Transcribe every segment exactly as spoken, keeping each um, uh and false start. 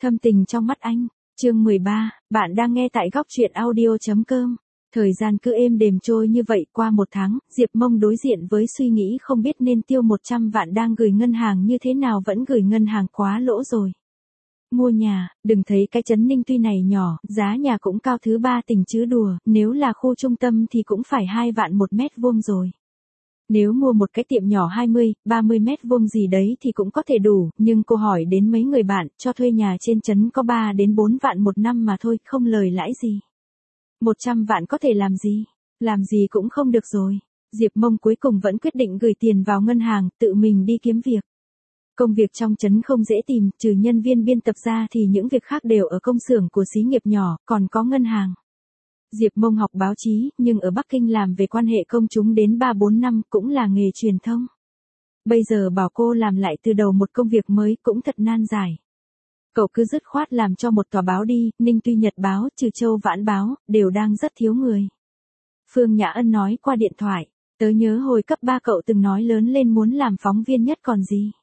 Thâm tình trong mắt anh, chương mười ba, bạn đang nghe tại góc truyện audio.com. Thời gian cứ êm đềm trôi như vậy qua một tháng, Diệp Mông đối diện với suy nghĩ không biết nên tiêu một trăm vạn đang gửi ngân hàng như thế nào vẫn gửi ngân hàng quá lỗ rồi. Mua nhà, đừng thấy cái trấn Ninh Tuy này nhỏ, giá nhà cũng cao thứ ba tỉnh chứ đùa, nếu là khu trung tâm thì cũng phải hai vạn một mét vuông rồi. Nếu mua một cái tiệm nhỏ hai mươi, ba mươi mét vuông gì đấy thì cũng có thể đủ, nhưng cô hỏi đến mấy người bạn, cho thuê nhà trên trấn có ba đến bốn vạn một năm mà thôi, không lời lãi gì. một trăm vạn có thể làm gì? Làm gì cũng không được rồi. Diệp Mông cuối cùng vẫn quyết định gửi tiền vào ngân hàng, tự mình đi kiếm việc. Công việc trong trấn không dễ tìm, trừ nhân viên biên tập ra thì những việc khác đều ở công xưởng của xí nghiệp nhỏ, còn có ngân hàng. Diệp Mông học báo chí, nhưng ở Bắc Kinh làm về quan hệ công chúng đến ba bốn năm cũng là nghề truyền thông. Bây giờ bảo cô làm lại từ đầu một công việc mới cũng thật nan giải. Cậu cứ dứt khoát làm cho một tòa báo đi, Ninh Tuy Nhật báo, Trừ Châu Vãn báo, đều đang rất thiếu người. Phương Nhã Ân nói qua điện thoại, tớ nhớ hồi cấp ba cậu từng nói lớn lên muốn làm phóng viên nhất còn gì.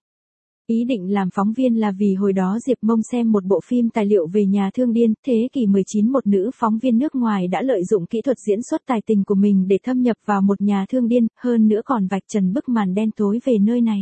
Ý định làm phóng viên là vì hồi đó Diệp Mông xem một bộ phim tài liệu về nhà thương điên, thế kỷ mười chín một nữ phóng viên nước ngoài đã lợi dụng kỹ thuật diễn xuất tài tình của mình để thâm nhập vào một nhà thương điên, hơn nữa còn vạch trần bức màn đen tối về nơi này.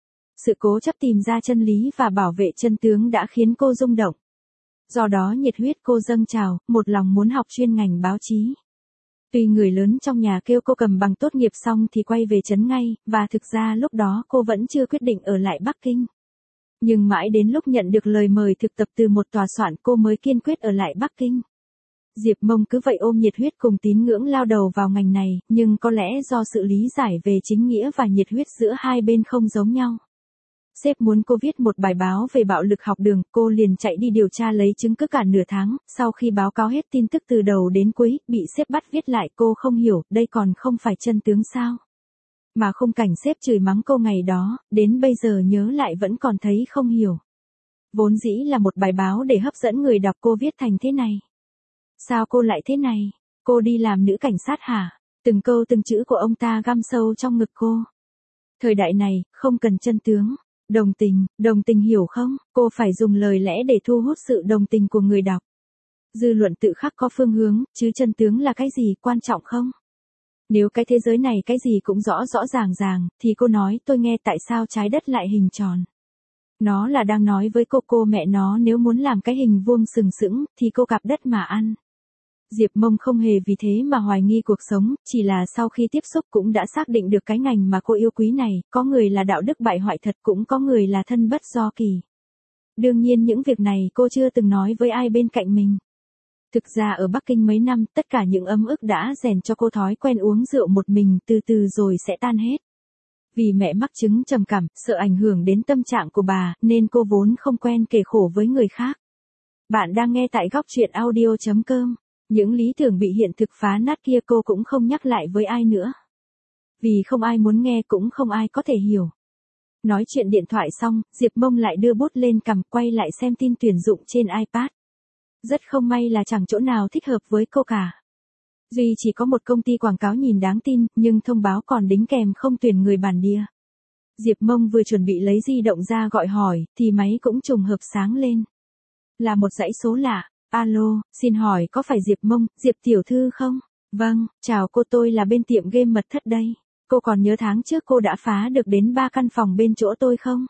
Sự cố chấp tìm ra chân lý và bảo vệ chân tướng đã khiến cô rung động. Do đó nhiệt huyết cô dâng trào, một lòng muốn học chuyên ngành báo chí. Tuy người lớn trong nhà kêu cô cầm bằng tốt nghiệp xong thì quay về trấn ngay, và thực ra lúc đó cô vẫn chưa quyết định ở lại Bắc Kinh. Nhưng mãi đến lúc nhận được lời mời thực tập từ một tòa soạn cô mới kiên quyết ở lại Bắc Kinh. Diệp Mông cứ vậy ôm nhiệt huyết cùng tín ngưỡng lao đầu vào ngành này, nhưng có lẽ do sự lý giải về chính nghĩa và nhiệt huyết giữa hai bên không giống nhau. Sếp muốn cô viết một bài báo về bạo lực học đường, cô liền chạy đi điều tra lấy chứng cứ cả nửa tháng, sau khi báo cáo hết tin tức từ đầu đến cuối, bị sếp bắt viết lại cô không hiểu, đây còn không phải chân tướng sao. Mà khung cảnh sếp chửi mắng cô ngày đó, đến bây giờ nhớ lại vẫn còn thấy không hiểu. Vốn dĩ là một bài báo để hấp dẫn người đọc cô viết thành thế này. Sao cô lại thế này? Cô đi làm nữ cảnh sát hả? Từng câu từng chữ của ông ta găm sâu trong ngực cô. Thời đại này, không cần chân tướng. Đồng tình, đồng tình hiểu không? Cô phải dùng lời lẽ để thu hút sự đồng tình của người đọc. Dư luận tự khắc có phương hướng, chứ chân tướng là cái gì quan trọng không? Nếu cái thế giới này cái gì cũng rõ rõ ràng ràng, thì cô nói tôi nghe tại sao trái đất lại hình tròn. Nó là đang nói với cô cô mẹ nó nếu muốn làm cái hình vuông sừng sững, thì cô cạp đất mà ăn. Diệp Mông không hề vì thế mà hoài nghi cuộc sống, chỉ là sau khi tiếp xúc cũng đã xác định được cái ngành mà cô yêu quý này, có người là đạo đức bại hoại thật cũng có người là thân bất do kỳ. Đương nhiên những việc này cô chưa từng nói với ai bên cạnh mình. Thực ra ở Bắc Kinh mấy năm, tất cả những ấm ức đã rèn cho cô thói quen uống rượu một mình từ từ rồi sẽ tan hết. Vì mẹ mắc chứng trầm cảm, sợ ảnh hưởng đến tâm trạng của bà, nên cô vốn không quen kể khổ với người khác. Bạn đang nghe tại góc truyện audio.com. Những lý tưởng bị hiện thực phá nát kia cô cũng không nhắc lại với ai nữa. Vì không ai muốn nghe cũng không ai có thể hiểu. Nói chuyện điện thoại xong, Diệp Mông lại đưa bút lên cằm quay lại xem tin tuyển dụng trên iPad. Rất không may là chẳng chỗ nào thích hợp với cô cả. Duy chỉ có một công ty quảng cáo nhìn đáng tin, nhưng thông báo còn đính kèm không tuyển người bản địa. Diệp Mông vừa chuẩn bị lấy di động ra gọi hỏi, thì máy cũng trùng hợp sáng lên. Là một dãy số lạ. Alo, xin hỏi có phải Diệp Mông, Diệp tiểu thư không? Vâng, chào cô, tôi là bên tiệm game mật thất đây. Cô còn nhớ tháng trước cô đã phá được đến ba căn phòng bên chỗ tôi không?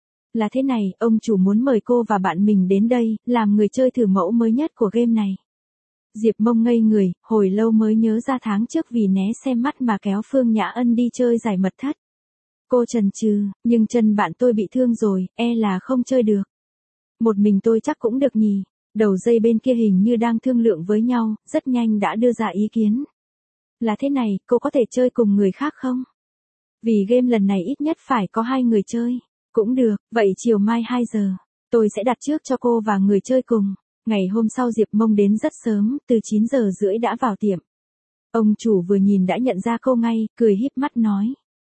Là thế này, ông chủ muốn mời cô và bạn mình đến đây, làm người chơi thử mẫu mới nhất của game này. Diệp Mông ngây người, hồi lâu mới nhớ ra tháng trước vì né xem mắt mà kéo Phương Nhã Ân đi chơi giải mật thất. Cô chần chừ, nhưng chân bạn tôi bị thương rồi, e là không chơi được. Một mình tôi chắc cũng được nhỉ. Đầu dây bên kia hình như đang thương lượng với nhau, rất nhanh đã đưa ra ý kiến. Là thế này, cô có thể chơi cùng người khác không? Vì game lần này ít nhất phải có hai người chơi. Cũng được, vậy chiều mai hai giờ, tôi sẽ đặt trước cho cô và người chơi cùng. Ngày hôm sau Diệp Mông đến rất sớm, từ chín giờ rưỡi đã vào tiệm. Ông chủ vừa nhìn đã nhận ra cô ngay, cười híp mắt nói.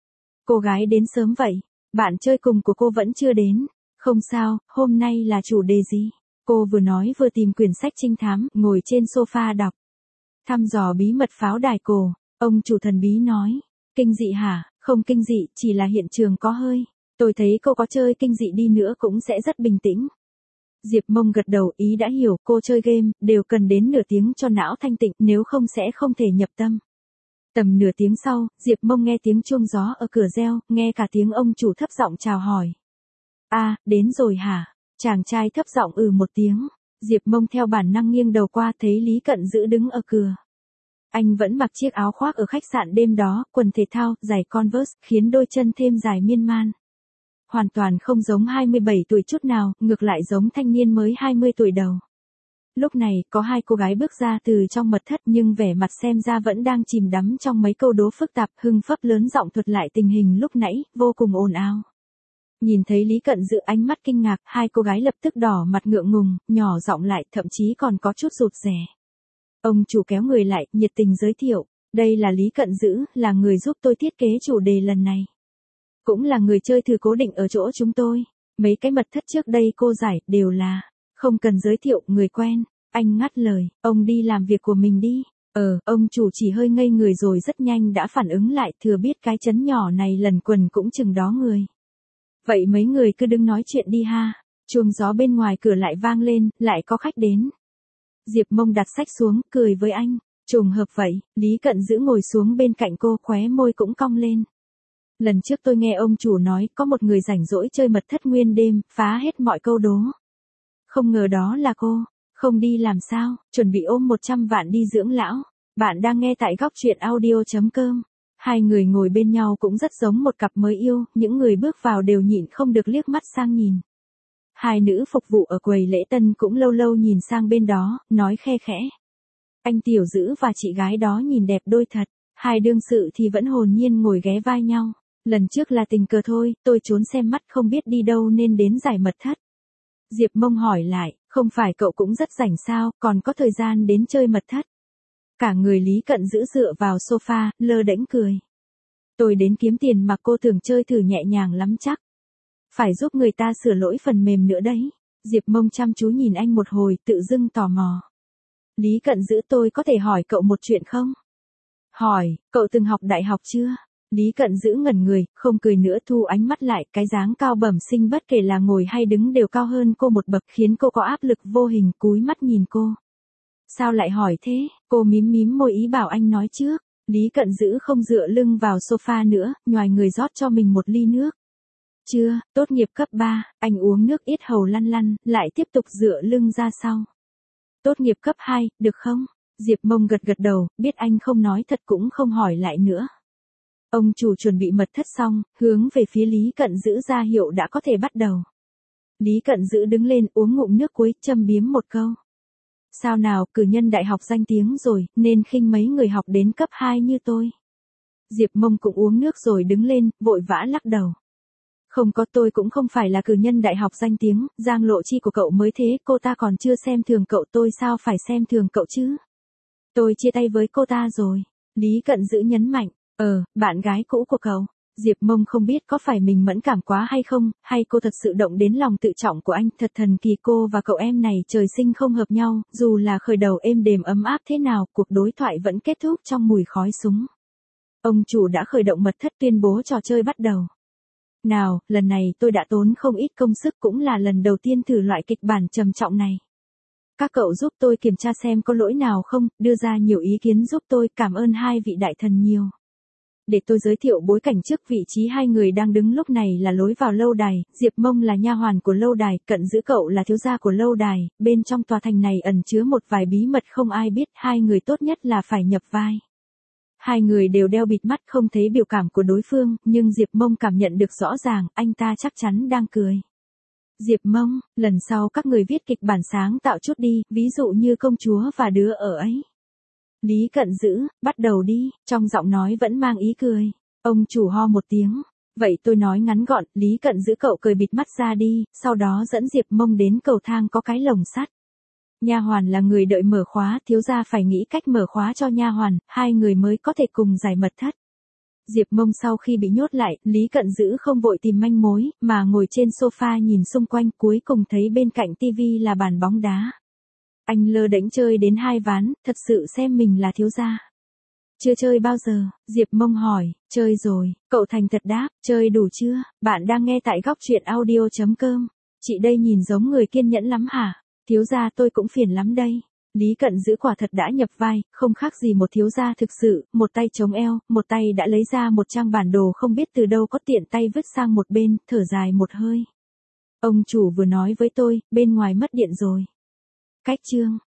Cô gái đến sớm vậy, bạn chơi cùng của cô vẫn chưa đến. Không sao, hôm nay là chủ đề gì? Cô vừa nói vừa tìm quyển sách trinh thám, ngồi trên sofa đọc. Thăm dò bí mật pháo đài cổ, ông chủ thần bí nói. Kinh dị hả? Không kinh dị, chỉ là hiện trường có hơi. Tôi thấy cô có chơi kinh dị đi nữa cũng sẽ rất bình tĩnh. Diệp Mông gật đầu, ý đã hiểu, cô chơi game, đều cần đến nửa tiếng cho não thanh tịnh, nếu không sẽ không thể nhập tâm. Tầm nửa tiếng sau, Diệp Mông nghe tiếng chuông gió ở cửa reo, nghe cả tiếng ông chủ thấp giọng chào hỏi. A, đến rồi hả? Chàng trai thấp giọng ừ một tiếng. Diệp Mông theo bản năng nghiêng đầu qua thấy Lý Cận Dữ đứng ở cửa. Anh vẫn mặc chiếc áo khoác ở khách sạn đêm đó, quần thể thao, giày Converse, khiến đôi chân thêm dài miên man. Hoàn toàn không giống hai mươi bảy tuổi chút nào, ngược lại giống thanh niên mới hai mươi tuổi đầu. Lúc này, có hai cô gái bước ra từ trong mật thất nhưng vẻ mặt xem ra vẫn đang chìm đắm trong mấy câu đố phức tạp, hưng phấp lớn giọng thuật lại tình hình lúc nãy, vô cùng ồn ào. Nhìn thấy Lý Cận Dữ ánh mắt kinh ngạc, hai cô gái lập tức đỏ mặt ngượng ngùng, nhỏ giọng lại, thậm chí còn có chút rụt rè. Ông chủ kéo người lại, nhiệt tình giới thiệu, đây là Lý Cận Dữ, là người giúp tôi thiết kế chủ đề lần này. Cũng là người chơi thử cố định ở chỗ chúng tôi. Mấy cái mật thất trước đây cô giải, đều là, không cần giới thiệu, người quen. Anh ngắt lời, ông đi làm việc của mình đi. Ờ, ông chủ chỉ hơi ngây người rồi rất nhanh đã phản ứng lại, thừa biết cái chấn nhỏ này lần quần cũng chừng đó người. Vậy mấy người cứ đứng nói chuyện đi ha. Chuông gió bên ngoài cửa lại vang lên, lại có khách đến. Diệp Mông đặt sách xuống, cười với anh. Trùng hợp vậy, Lý Cận Dữ ngồi xuống bên cạnh cô, khóe môi cũng cong lên. Lần trước tôi nghe ông chủ nói có một người rảnh rỗi chơi mật thất nguyên đêm, phá hết mọi câu đố. Không ngờ đó là cô, không đi làm sao, chuẩn bị ôm một trăm vạn đi dưỡng lão. Bạn đang nghe tại góc truyện audio chấm com. Hai người ngồi bên nhau cũng rất giống một cặp mới yêu, những người bước vào đều nhịn không được liếc mắt sang nhìn. Hai nữ phục vụ ở quầy lễ tân cũng lâu lâu nhìn sang bên đó, nói khe khẽ. Anh Tiểu Dữ và chị gái đó nhìn đẹp đôi thật, hai đương sự thì vẫn hồn nhiên ngồi ghé vai nhau. Lần trước là tình cờ thôi, tôi trốn xem mắt không biết đi đâu nên đến giải mật thất. Diệp Mông hỏi lại, không phải cậu cũng rất rảnh sao, còn có thời gian đến chơi mật thất. Cả người Lý Cận Dữ dựa vào sofa, lơ đễnh cười. Tôi đến kiếm tiền mà cô tưởng chơi thử nhẹ nhàng lắm chắc. Phải giúp người ta sửa lỗi phần mềm nữa đấy. Diệp Mông chăm chú nhìn anh một hồi, tự dưng tò mò. Lý Cận Dữ, tôi có thể hỏi cậu một chuyện không? Hỏi, cậu từng học đại học chưa? Lý Cận Dữ ngẩn người, không cười nữa, thu ánh mắt lại, cái dáng cao bẩm sinh bất kể là ngồi hay đứng đều cao hơn cô một bậc, khiến cô có áp lực vô hình, cúi mắt nhìn cô. Sao lại hỏi thế? Cô mím mím môi ý bảo anh nói trước. Lý Cận Dữ không dựa lưng vào sofa nữa, nhoài người rót cho mình một ly nước. Chưa, tốt nghiệp cấp ba, anh uống nước yết hầu lăn lăn, lại tiếp tục dựa lưng ra sau. Tốt nghiệp cấp hai, được không? Diệp Mông gật gật đầu, biết anh không nói thật cũng không hỏi lại nữa. Ông chủ chuẩn bị mật thất xong, hướng về phía Lý Cận Dữ ra hiệu đã có thể bắt đầu. Lý Cận Dữ đứng lên uống ngụm nước cuối, châm biếm một câu. Sao nào, cử nhân đại học danh tiếng rồi, nên khinh mấy người học đến cấp hai như tôi. Diệp Mông cũng uống nước rồi đứng lên, vội vã lắc đầu. Không có, tôi cũng không phải là cử nhân đại học danh tiếng, Giang Lộ Chi của cậu mới thế, cô ta còn chưa xem thường cậu, tôi sao phải xem thường cậu chứ. Tôi chia tay với cô ta rồi. Lý Cận Dữ nhấn mạnh, ờ, bạn gái cũ của cậu. Diệp Mông không biết có phải mình mẫn cảm quá hay không, hay cô thật sự động đến lòng tự trọng của anh, thật thần kỳ, cô và cậu em này trời sinh không hợp nhau, dù là khởi đầu êm đềm ấm áp thế nào, cuộc đối thoại vẫn kết thúc trong mùi khói súng. Ông chủ đã khởi động mật thất, tuyên bố trò chơi bắt đầu. Nào, lần này tôi đã tốn không ít công sức, cũng là lần đầu tiên thử loại kịch bản trầm trọng này. Các cậu giúp tôi kiểm tra xem có lỗi nào không, đưa ra nhiều ý kiến giúp tôi, cảm ơn hai vị đại thần nhiều. Để tôi giới thiệu bối cảnh trước, vị trí hai người đang đứng lúc này là lối vào lâu đài, Diệp Mông là nha hoàn của lâu đài, Cận Dữ cậu là thiếu gia của lâu đài, bên trong tòa thành này ẩn chứa một vài bí mật không ai biết, hai người tốt nhất là phải nhập vai. Hai người đều đeo bịt mắt không thấy biểu cảm của đối phương, nhưng Diệp Mông cảm nhận được rõ ràng, anh ta chắc chắn đang cười. Diệp Mông, lần sau các người viết kịch bản sáng tạo chút đi, ví dụ như công chúa và đứa ở ấy. Lý Cận Dữ, bắt đầu đi, trong giọng nói vẫn mang ý cười. Ông chủ ho một tiếng. Vậy tôi nói ngắn gọn, Lý Cận Dữ cậu cười bịt mắt ra đi, sau đó dẫn Diệp Mông đến cầu thang có cái lồng sắt. Nha hoàn là người đợi mở khóa, thiếu gia phải nghĩ cách mở khóa cho nha hoàn, hai người mới có thể cùng giải mật thất. Diệp Mông sau khi bị nhốt lại, Lý Cận Dữ không vội tìm manh mối, mà ngồi trên sofa nhìn xung quanh, cuối cùng thấy bên cạnh tivi là bàn bóng đá. Anh lơ đễnh chơi đến hai ván, thật sự xem mình là thiếu gia. Chưa chơi bao giờ, Diệp Mông hỏi, chơi rồi, cậu thành thật đáp, chơi đủ chưa, bạn đang nghe tại góc truyện audio chấm com. Chị đây nhìn giống người kiên nhẫn lắm hả? Thiếu gia tôi cũng phiền lắm đây. Lý Cận Dữ quả thật đã nhập vai, không khác gì một thiếu gia thực sự, một tay chống eo, một tay đã lấy ra một trang bản đồ không biết từ đâu có tiện tay vứt sang một bên, thở dài một hơi. Ông chủ vừa nói với tôi, bên ngoài mất điện rồi. Cách chương.